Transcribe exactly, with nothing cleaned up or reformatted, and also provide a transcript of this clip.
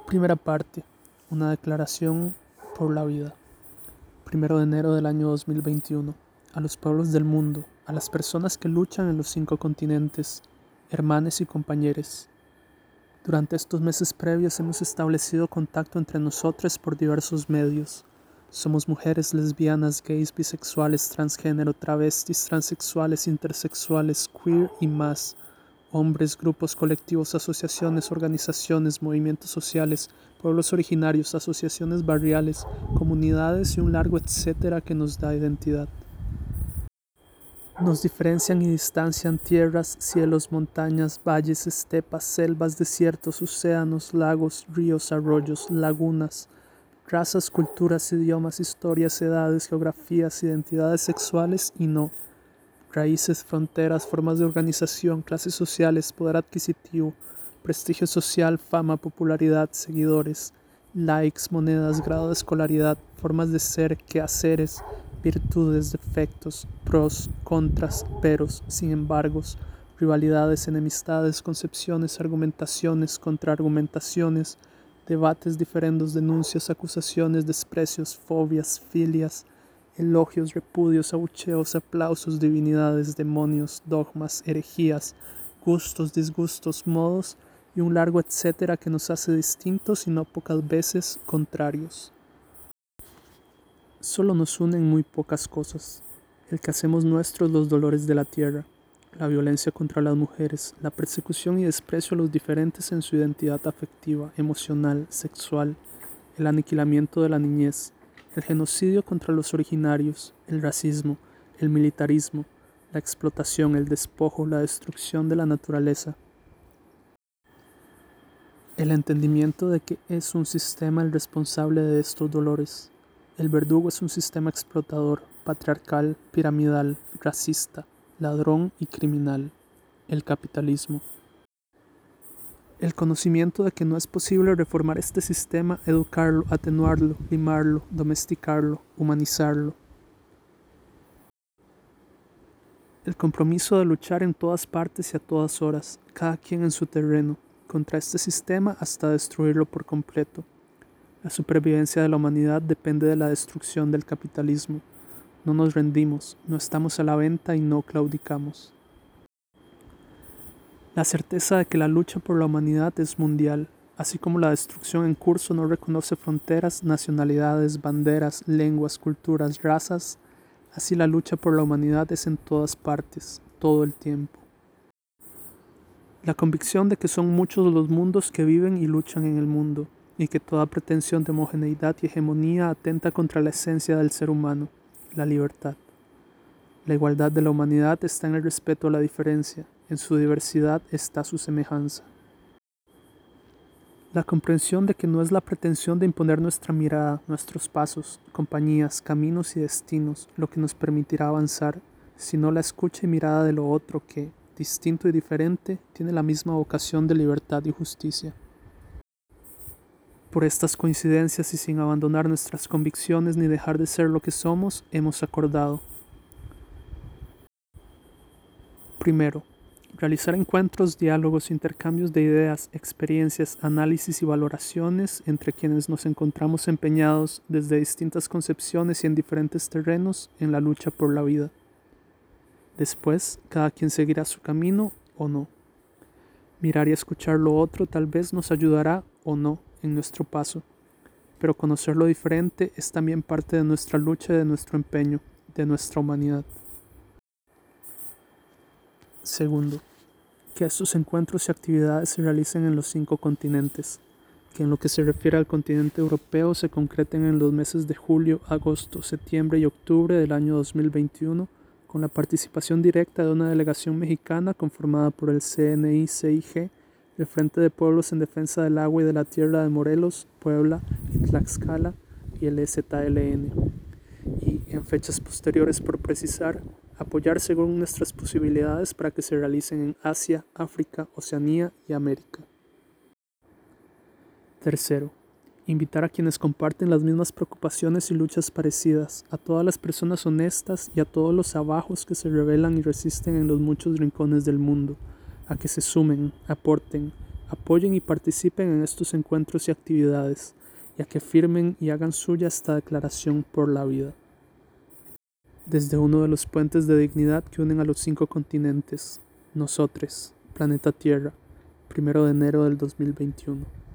Primera parte. Una declaración por la vida. Primero de enero del año dos mil veintiuno. A los pueblos del mundo, a las personas que luchan en los cinco continentes, hermanes y compañeros. Durante estos meses previos hemos establecido contacto entre nosotros por diversos medios. Somos mujeres lesbianas, gays, bisexuales, transgénero, travestis, transexuales, intersexuales, queer y más. Hombres, grupos, colectivos, asociaciones, organizaciones, movimientos sociales, pueblos originarios, asociaciones barriales, comunidades y un largo etcétera que nos da identidad. Nos diferencian y distancian tierras, cielos, montañas, valles, estepas, selvas, desiertos, océanos, lagos, ríos, arroyos, lagunas, razas, culturas, idiomas, historias, edades, geografías, identidades sexuales y no. Raíces, fronteras, formas de organización, clases sociales, poder adquisitivo, prestigio social, fama, popularidad, seguidores, likes, monedas, grado de escolaridad, formas de ser, quehaceres, virtudes, defectos, pros, contras, peros, sin embargos, rivalidades, enemistades, concepciones, argumentaciones, contraargumentaciones, debates, diferendos, denuncias, acusaciones, desprecios, fobias, filias, elogios, repudios, abucheos, aplausos, divinidades, demonios, dogmas, herejías, gustos, disgustos, modos y un largo etcétera que nos hace distintos y no pocas veces contrarios. Solo nos unen muy pocas cosas: el que hacemos nuestros los dolores de la tierra, la violencia contra las mujeres, la persecución y desprecio a los diferentes en su identidad afectiva, emocional, sexual, el aniquilamiento de la niñez, el genocidio contra los originarios, el racismo, el militarismo, la explotación, el despojo, la destrucción de la naturaleza. El entendimiento de que es un sistema el responsable de estos dolores. El verdugo es un sistema explotador, patriarcal, piramidal, racista, ladrón y criminal. El capitalismo. El conocimiento de que no es posible reformar este sistema, educarlo, atenuarlo, limarlo, domesticarlo, humanizarlo. El compromiso de luchar en todas partes y a todas horas, cada quien en su terreno, contra este sistema hasta destruirlo por completo. La supervivencia de la humanidad depende de la destrucción del capitalismo. No nos rendimos, no estamos a la venta y no claudicamos. La certeza de que la lucha por la humanidad es mundial, así como la destrucción en curso no reconoce fronteras, nacionalidades, banderas, lenguas, culturas, razas, así la lucha por la humanidad es en todas partes, todo el tiempo. La convicción de que son muchos los mundos que viven y luchan en el mundo, y que toda pretensión de homogeneidad y hegemonía atenta contra la esencia del ser humano, la libertad. La igualdad de la humanidad está en el respeto a la diferencia, en su diversidad está su semejanza. La comprensión de que no es la pretensión de imponer nuestra mirada, nuestros pasos, compañías, caminos y destinos lo que nos permitirá avanzar, sino la escucha y mirada de lo otro que, distinto y diferente, tiene la misma vocación de libertad y justicia. Por estas coincidencias y sin abandonar nuestras convicciones ni dejar de ser lo que somos, hemos acordado. Primero, realizar encuentros, diálogos, intercambios de ideas, experiencias, análisis y valoraciones entre quienes nos encontramos empeñados desde distintas concepciones y en diferentes terrenos en la lucha por la vida. Después, cada quien seguirá su camino o no. Mirar y escuchar lo otro tal vez nos ayudará o no en nuestro paso, pero conocer lo diferente es también parte de nuestra lucha y de nuestro empeño, de nuestra humanidad. Segundo, que estos encuentros y actividades se realicen en los cinco continentes, que en lo que se refiere al continente europeo se concreten en los meses de julio, agosto, septiembre y octubre del año dos mil veintiuno, con la participación directa de una delegación mexicana conformada por el C N I C I G, el Frente de Pueblos en Defensa del Agua y de la Tierra de Morelos, Puebla y Tlaxcala y el E Z L N. Y, en fechas posteriores por precisar, apoyar según nuestras posibilidades para que se realicen en Asia, África, Oceanía y América. Tercero, invitar a quienes comparten las mismas preocupaciones y luchas parecidas, a todas las personas honestas y a todos los abajos que se rebelan y resisten en los muchos rincones del mundo, a que se sumen, aporten, Apoyen y participen en estos encuentros y actividades, y a que firmen y hagan suya esta declaración por la vida. Desde uno de los puentes de dignidad que unen a los cinco continentes, nosotros, planeta Tierra, primero de enero del dos mil veintiuno.